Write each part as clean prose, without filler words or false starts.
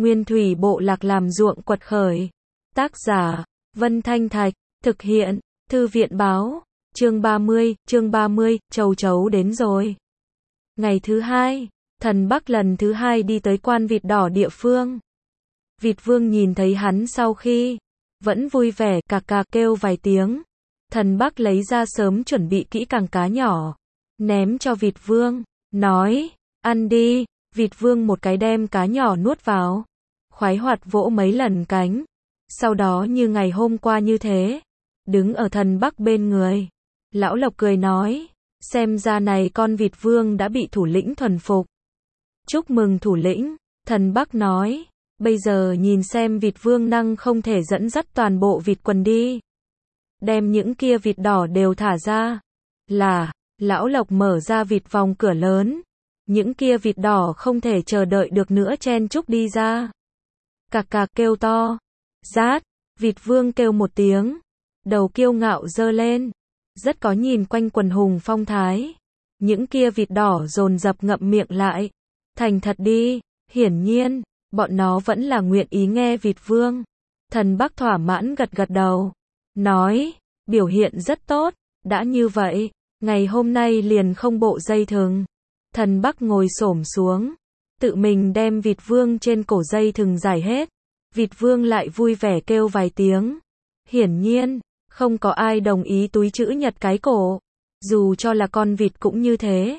Nguyên thủy bộ lạc làm ruộng quật khởi. Tác giả, Vân Thanh Thạch, thực hiện, Thư viện báo, chương 30, châu chấu đến rồi. Ngày thứ hai, thần Bắc lần thứ hai đi tới quan vịt đỏ địa phương. Vịt vương nhìn thấy hắn sau khi, vẫn vui vẻ cạc cạc kêu vài tiếng. Thần Bắc lấy ra sớm chuẩn bị kỹ càng cá nhỏ, ném cho vịt vương, nói, ăn đi. Vịt vương một cái đem cá nhỏ nuốt vào, khoái hoạt vỗ mấy lần cánh, sau đó như ngày hôm qua như thế, đứng ở thần Bắc bên người. Lão Lộc cười nói, xem ra này con vịt vương đã bị thủ lĩnh thuần phục. Chúc mừng thủ lĩnh, thần Bắc nói, bây giờ nhìn xem vịt vương năng không thể dẫn dắt toàn bộ vịt quần đi. Đem những kia vịt đỏ đều thả ra. Là, Lão Lộc mở ra vịt vòng cửa lớn. Những kia vịt đỏ không thể chờ đợi được nữa chen chúc đi ra. Cạc cạc kêu to. Rát, vịt vương kêu một tiếng. Đầu kiêu ngạo giơ lên. Rất có nhìn quanh quần hùng phong thái. Những kia vịt đỏ dồn dập ngậm miệng lại. Thành thật đi, hiển nhiên, bọn nó vẫn là nguyện ý nghe vịt vương. Thần Bắc thỏa mãn gật gật đầu. Nói, biểu hiện rất tốt, đã như vậy, ngày hôm nay liền không bộ dây thừng. Thần Bắc ngồi xổm xuống, tự mình đem vịt vương trên cổ dây thừng giải hết. Vịt vương lại vui vẻ kêu vài tiếng. Hiển nhiên, không có ai đồng ý túi chữ nhật cái cổ. Dù cho là con vịt cũng như thế.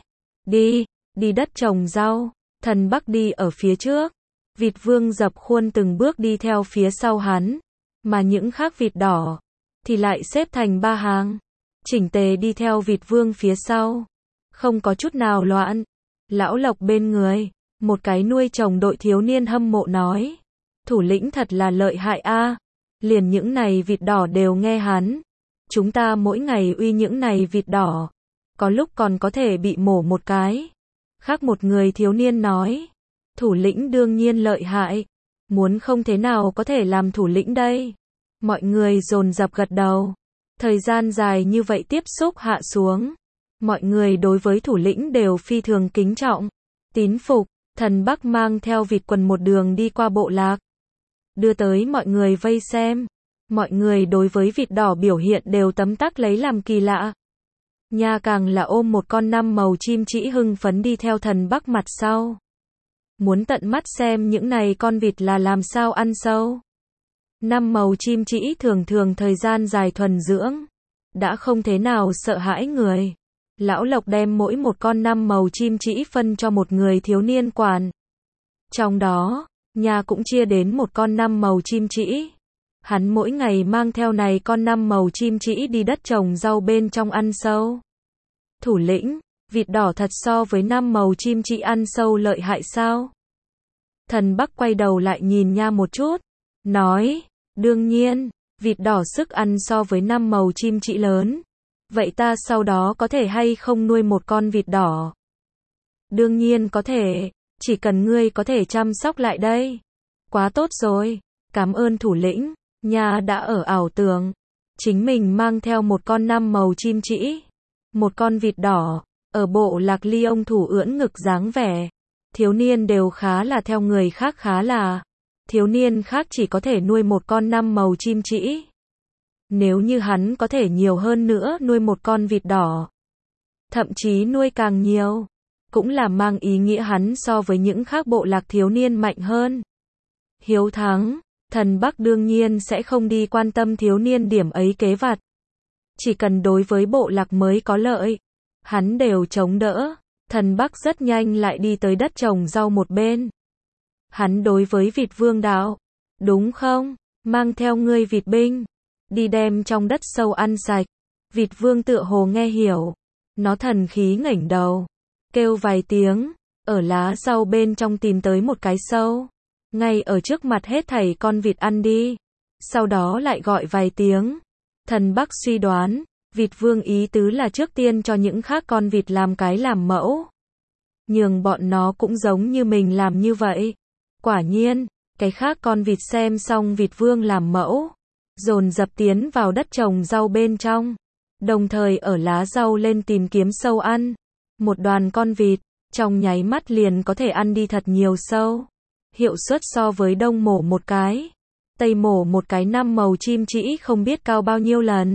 Đi đất trồng rau. Thần Bắc đi ở phía trước. Vịt vương dập khuôn từng bước đi theo phía sau hắn. Mà những khác vịt đỏ thì lại xếp thành ba hàng, chỉnh tề đi theo vịt vương phía sau. Không có chút nào loạn. Lão Lộc bên người, một cái nuôi trồng đội thiếu niên hâm mộ nói. Thủ lĩnh thật là lợi hại a, liền những này vịt đỏ đều nghe hắn. Chúng ta mỗi ngày uy những này vịt đỏ, có lúc còn có thể bị mổ một cái. Khác một người thiếu niên nói. Thủ lĩnh đương nhiên lợi hại. Muốn không thế nào có thể làm thủ lĩnh đây. Mọi người dồn dập gật đầu. Thời gian dài như vậy tiếp xúc hạ xuống. Mọi người đối với thủ lĩnh đều phi thường kính trọng, tín phục. Thần Bắc mang theo vịt quần một đường đi qua bộ lạc. Đưa tới mọi người vây xem. Mọi người đối với vịt đỏ biểu hiện đều tấm tắc lấy làm kỳ lạ. Nha càng là ôm một con năm màu chim trĩ hưng phấn đi theo thần Bắc mặt sau. Muốn tận mắt xem những này con vịt là làm sao ăn sâu. Năm màu chim trĩ thường thường thời gian dài thuần dưỡng, đã không thế nào sợ hãi người. Lão Lộc đem mỗi một con năm màu chim trĩ phân cho một người thiếu niên quản. Trong đó, nhà cũng chia đến một con năm màu chim trĩ. Hắn mỗi ngày mang theo này con năm màu chim trĩ đi đất trồng rau bên trong ăn sâu. Thủ lĩnh, vịt đỏ thật so với năm màu chim trĩ ăn sâu lợi hại sao? Thần Bắc quay đầu lại nhìn nha một chút, nói, đương nhiên, vịt đỏ sức ăn so với năm màu chim trĩ lớn. Vậy ta sau đó có thể hay không nuôi một con vịt đỏ? Đương nhiên có thể, chỉ cần ngươi có thể chăm sóc lại đây. Quá tốt rồi, cảm ơn thủ lĩnh. Nha đã ở ảo tưởng, chính mình mang theo một con năm màu chim trĩ, một con vịt đỏ, ở bộ lạc ly ông thủ ưỡn ngực dáng vẻ. Thiếu niên đều khá là theo người khác khá là. Thiếu niên khác chỉ có thể nuôi một con năm màu chim trĩ. Nếu như hắn có thể nhiều hơn nữa nuôi một con vịt đỏ, thậm chí nuôi càng nhiều, cũng là mang ý nghĩa hắn so với những khác bộ lạc thiếu niên mạnh hơn. Hiếu thắng, thần Bắc đương nhiên sẽ không đi quan tâm thiếu niên điểm ấy kế vặt. Chỉ cần đối với bộ lạc mới có lợi, hắn đều chống đỡ. Thần Bắc rất nhanh lại đi tới đất trồng rau một bên. Hắn đối với vịt vương đạo, đúng không, mang theo ngươi vịt binh, đi đem trong đất sâu ăn sạch. Vịt vương tựa hồ nghe hiểu, nó thần khí ngẩng đầu, kêu vài tiếng, ở lá rau bên trong tìm tới một cái sâu, ngay ở trước mặt hết thảy con vịt ăn đi. Sau đó lại gọi vài tiếng. Thần Bắc suy đoán, vịt vương ý tứ là trước tiên cho những khác con vịt làm cái làm mẫu, nhường bọn nó cũng giống như mình làm như vậy. Quả nhiên, cái khác con vịt xem xong vịt vương làm mẫu, dồn dập tiến vào đất trồng rau bên trong, đồng thời ở lá rau lên tìm kiếm sâu ăn. Một đoàn con vịt, trong nháy mắt liền có thể ăn đi thật nhiều sâu. hiệu suất so với đông mổ một cái, tây mổ một cái 5 màu chim chỉ không biết cao bao nhiêu lần.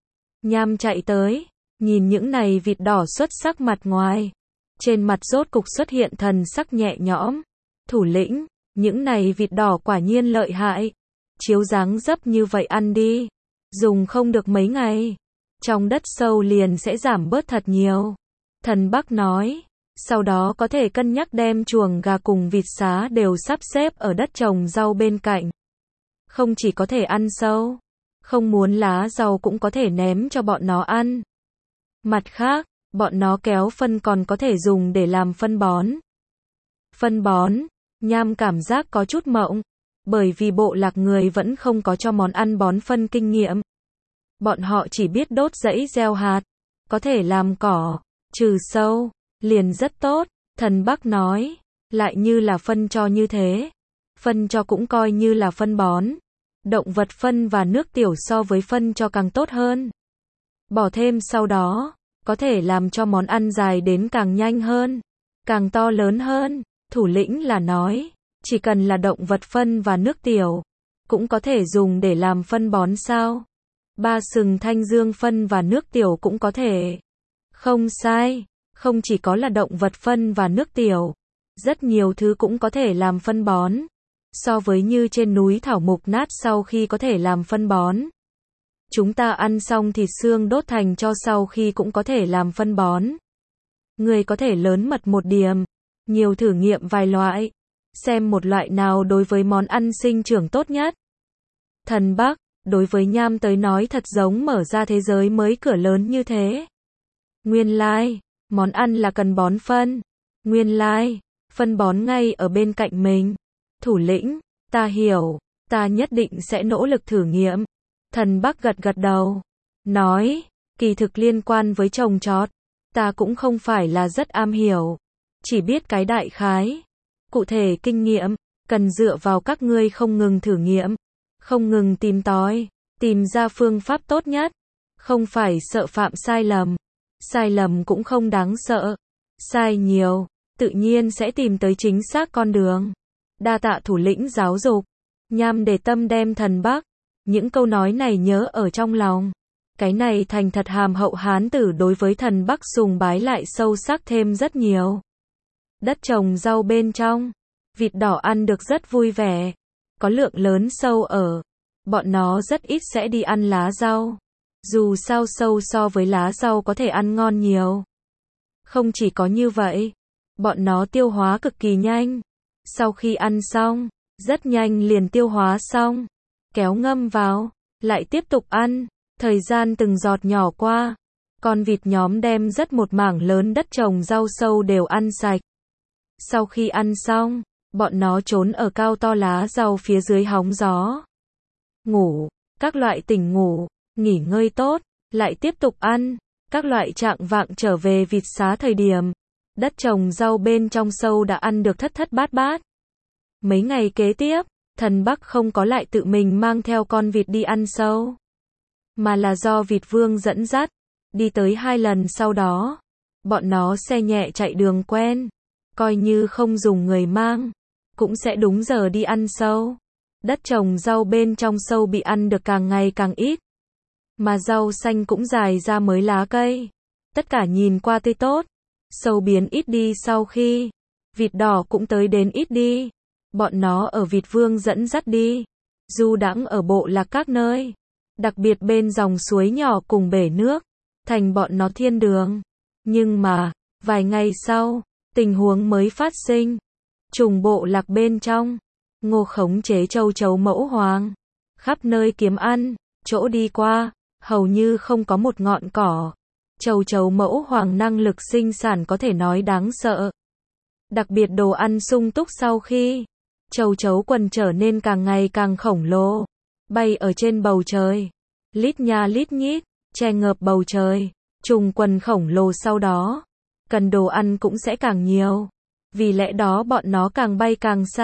Nham chạy tới, nhìn những này vịt đỏ xuất sắc mặt ngoài. Trên mặt rốt cục xuất hiện thần sắc nhẹ nhõm. Thủ lĩnh, những này vịt đỏ quả nhiên lợi hại. Chiếu dáng dấp như vậy ăn đi. Dùng không được mấy ngày. Trong đất sâu liền sẽ giảm bớt thật nhiều. Thần Bắc nói. Sau đó có thể cân nhắc đem chuồng gà cùng vịt xá đều sắp xếp ở đất trồng rau bên cạnh. Không chỉ có thể ăn sâu. Không muốn lá rau cũng có thể ném cho bọn nó ăn. Mặt khác, bọn nó kéo phân còn có thể dùng để làm phân bón. Phân bón, Nham cảm giác có chút mộng, bởi vì bộ lạc người vẫn không có cho món ăn bón phân kinh nghiệm. Bọn họ chỉ biết đốt rẫy gieo hạt, có thể làm cỏ, trừ sâu, liền rất tốt, thần Bắc nói, lại như là phân cho như thế. Phân cho cũng coi như là phân bón. Động vật phân và nước tiểu so với phân cho càng tốt hơn. Bỏ thêm sau đó, có thể làm cho món ăn dài đến càng nhanh hơn, càng to lớn hơn. Thủ lĩnh là nói, chỉ cần là động vật phân và nước tiểu, cũng có thể dùng để làm phân bón sao? Ba sừng thanh dương phân và nước tiểu cũng có thể. Không sai, không chỉ có là động vật phân và nước tiểu, rất nhiều thứ cũng có thể làm phân bón. So với như trên núi thảo mục nát sau khi có thể làm phân bón. Chúng ta ăn xong thịt xương đốt thành tro sau khi cũng có thể làm phân bón. Người có thể lớn mật một điểm, nhiều thử nghiệm vài loại, xem một loại nào đối với món ăn sinh trưởng tốt nhất. Thần Bắc, đối với Nham tới nói thật giống mở ra thế giới mới cửa lớn như thế. Nguyên lai, món ăn là cần bón phân. Nguyên lai, phân bón ngay ở bên cạnh mình. Thủ lĩnh, ta hiểu, ta nhất định sẽ nỗ lực thử nghiệm. Thần Bắc gật gật đầu, nói, kỳ thực liên quan với trồng trọt, ta cũng không phải là rất am hiểu, chỉ biết cái đại khái. Cụ thể kinh nghiệm, cần dựa vào các ngươi không ngừng thử nghiệm, không ngừng tìm tòi, tìm ra phương pháp tốt nhất, không phải sợ phạm sai lầm cũng không đáng sợ, sai nhiều, tự nhiên sẽ tìm tới chính xác con đường. Đa tạ thủ lĩnh giáo dục. Nham để tâm đem thần Bắc, những câu nói này nhớ ở trong lòng. Cái này thành thật hàm hậu hán tử đối với thần Bắc sùng bái lại sâu sắc thêm rất nhiều. Đất trồng rau bên trong, vịt đỏ ăn được rất vui vẻ, có lượng lớn sâu ở, bọn nó rất ít sẽ đi ăn lá rau. Dù sao sâu so với lá rau có thể ăn ngon nhiều. Không chỉ có như vậy, bọn nó tiêu hóa cực kỳ nhanh. Sau khi ăn xong, rất nhanh liền tiêu hóa xong, kéo ngâm vào, lại tiếp tục ăn, thời gian từng giọt nhỏ qua, con vịt nhóm đem rất một mảng lớn đất trồng rau sâu đều ăn sạch. Sau khi ăn xong, bọn nó trốn ở cao to lá rau phía dưới hóng gió. Ngủ, các loại tỉnh ngủ, nghỉ ngơi tốt, lại tiếp tục ăn, các loại trạng vạng trở về vịt xá thời điểm. Đất trồng rau bên trong sâu đã ăn được thất thất bát bát. Mấy ngày kế tiếp, thần Bắc không có lại tự mình mang theo con vịt đi ăn sâu, mà là do vịt vương dẫn dắt, đi tới 2 lần sau đó. Bọn nó xe nhẹ chạy đường quen, coi như không dùng người mang, cũng sẽ đúng giờ đi ăn sâu. Đất trồng rau bên trong sâu bị ăn được càng ngày càng ít, mà rau xanh cũng dài ra mới lá cây. Tất cả nhìn qua tươi tốt. Sâu biến ít đi sau khi, vịt đỏ cũng tới đến ít đi. Bọn nó ở vịt vương dẫn dắt đi, du đãng ở bộ lạc các nơi, đặc biệt bên dòng suối nhỏ cùng bể nước, thành bọn nó thiên đường. Nhưng mà, vài ngày sau, tình huống mới phát sinh. Trùng bộ lạc bên trong, Ngô khống chế châu chấu mẫu hoàng, khắp nơi kiếm ăn, chỗ đi qua, hầu như không có một ngọn cỏ. Châu chấu mẫu hoàng năng lực sinh sản có thể nói đáng sợ. Đặc biệt đồ ăn sung túc sau khi, châu chấu quần trở nên càng ngày càng khổng lồ, bay ở trên bầu trời, lít nha lít nhít, che ngợp bầu trời, trùng quần khổng lồ sau đó, cần đồ ăn cũng sẽ càng nhiều. Vì lẽ đó bọn nó càng bay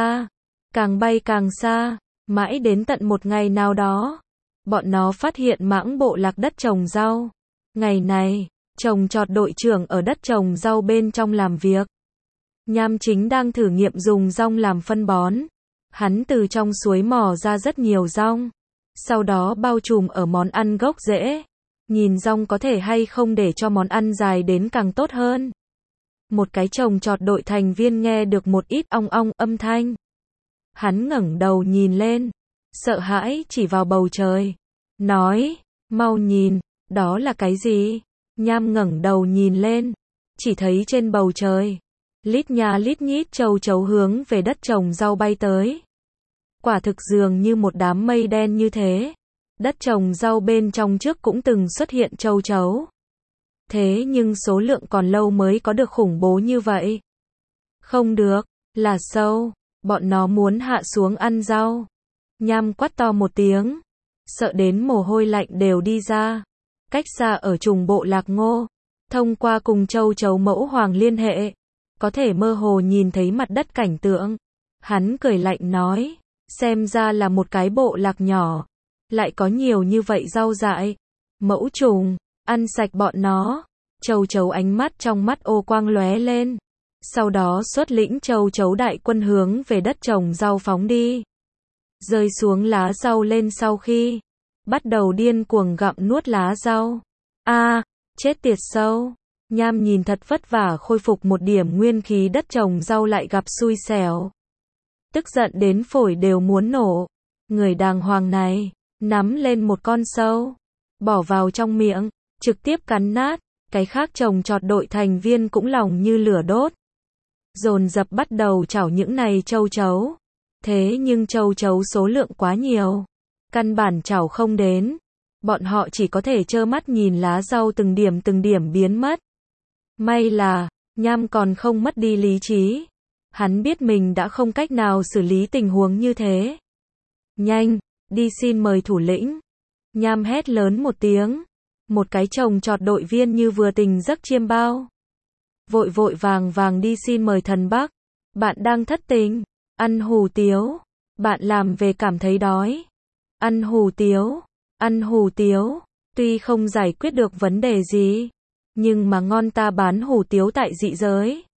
càng xa, mãi đến tận một ngày nào đó, bọn nó phát hiện mãng bộ lạc đất trồng rau. Ngày này, trồng trọt đội trưởng ở đất trồng rau bên trong làm việc. Nham chính đang thử nghiệm dùng dong làm phân bón. Hắn từ trong suối mò ra rất nhiều dong. Sau đó bao trùm ở món ăn gốc rễ. Nhìn dong có thể hay không để cho món ăn dài đến càng tốt hơn. Một cái trồng trọt đội thành viên nghe được một ít ong ong âm thanh. Hắn ngẩng đầu nhìn lên, sợ hãi chỉ vào bầu trời. Nói, mau nhìn, đó là cái gì? Nham ngẩng đầu nhìn lên, chỉ thấy trên bầu trời, lít nha lít nhít châu chấu hướng về đất trồng rau bay tới. Quả thực dường như một đám mây đen như thế. Đất trồng rau bên trong trước cũng từng xuất hiện châu chấu. Thế nhưng số lượng còn lâu mới có được khủng bố như vậy. Không được, là sâu, bọn nó muốn hạ xuống ăn rau. Nham quát to một tiếng, sợ đến mồ hôi lạnh đều đi ra. Cách xa ở trùng bộ lạc Ngô, thông qua cùng châu chấu mẫu hoàng liên hệ, có thể mơ hồ nhìn thấy mặt đất cảnh tượng. Hắn cười lạnh nói, xem ra là một cái bộ lạc nhỏ, lại có nhiều như vậy rau dại. Mẫu trùng, ăn sạch bọn nó. Châu chấu ánh mắt trong mắt ô quang lóe lên. Sau đó xuất lĩnh châu chấu đại quân hướng về đất trồng rau phóng đi. Rơi xuống lá rau lên sau khi bắt đầu điên cuồng gặm nuốt lá rau. Chết tiệt sâu. Nham nhìn thật vất vả khôi phục một điểm nguyên khí đất trồng rau lại gặp xui xẻo. Tức giận đến phổi đều muốn nổ. Người đàng hoàng này, nắm lên một con sâu, bỏ vào trong miệng, trực tiếp cắn nát. Cái khác trồng trọt đội thành viên cũng lòng như lửa đốt. Dồn dập bắt đầu chảo những này châu chấu. Thế nhưng châu chấu số lượng quá nhiều. Căn bản chảo không đến. Bọn họ chỉ có thể trơ mắt nhìn lá rau từng điểm biến mất. May là, Nham còn không mất đi lý trí. Hắn biết mình đã không cách nào xử lý tình huống như thế. Nhanh, đi xin mời thủ lĩnh. Nham hét lớn một tiếng. Một cái trồng trọt đội viên như vừa tỉnh giấc chiêm bao. Vội vội vàng đi xin mời thần Bắc. Bạn đang thất tình. Ăn hủ tiếu. Bạn làm về cảm thấy đói. Ăn hủ tiếu. Ăn hủ tiếu. Tuy không giải quyết được vấn đề gì, nhưng mà ngon, ta bán hủ tiếu tại dị giới.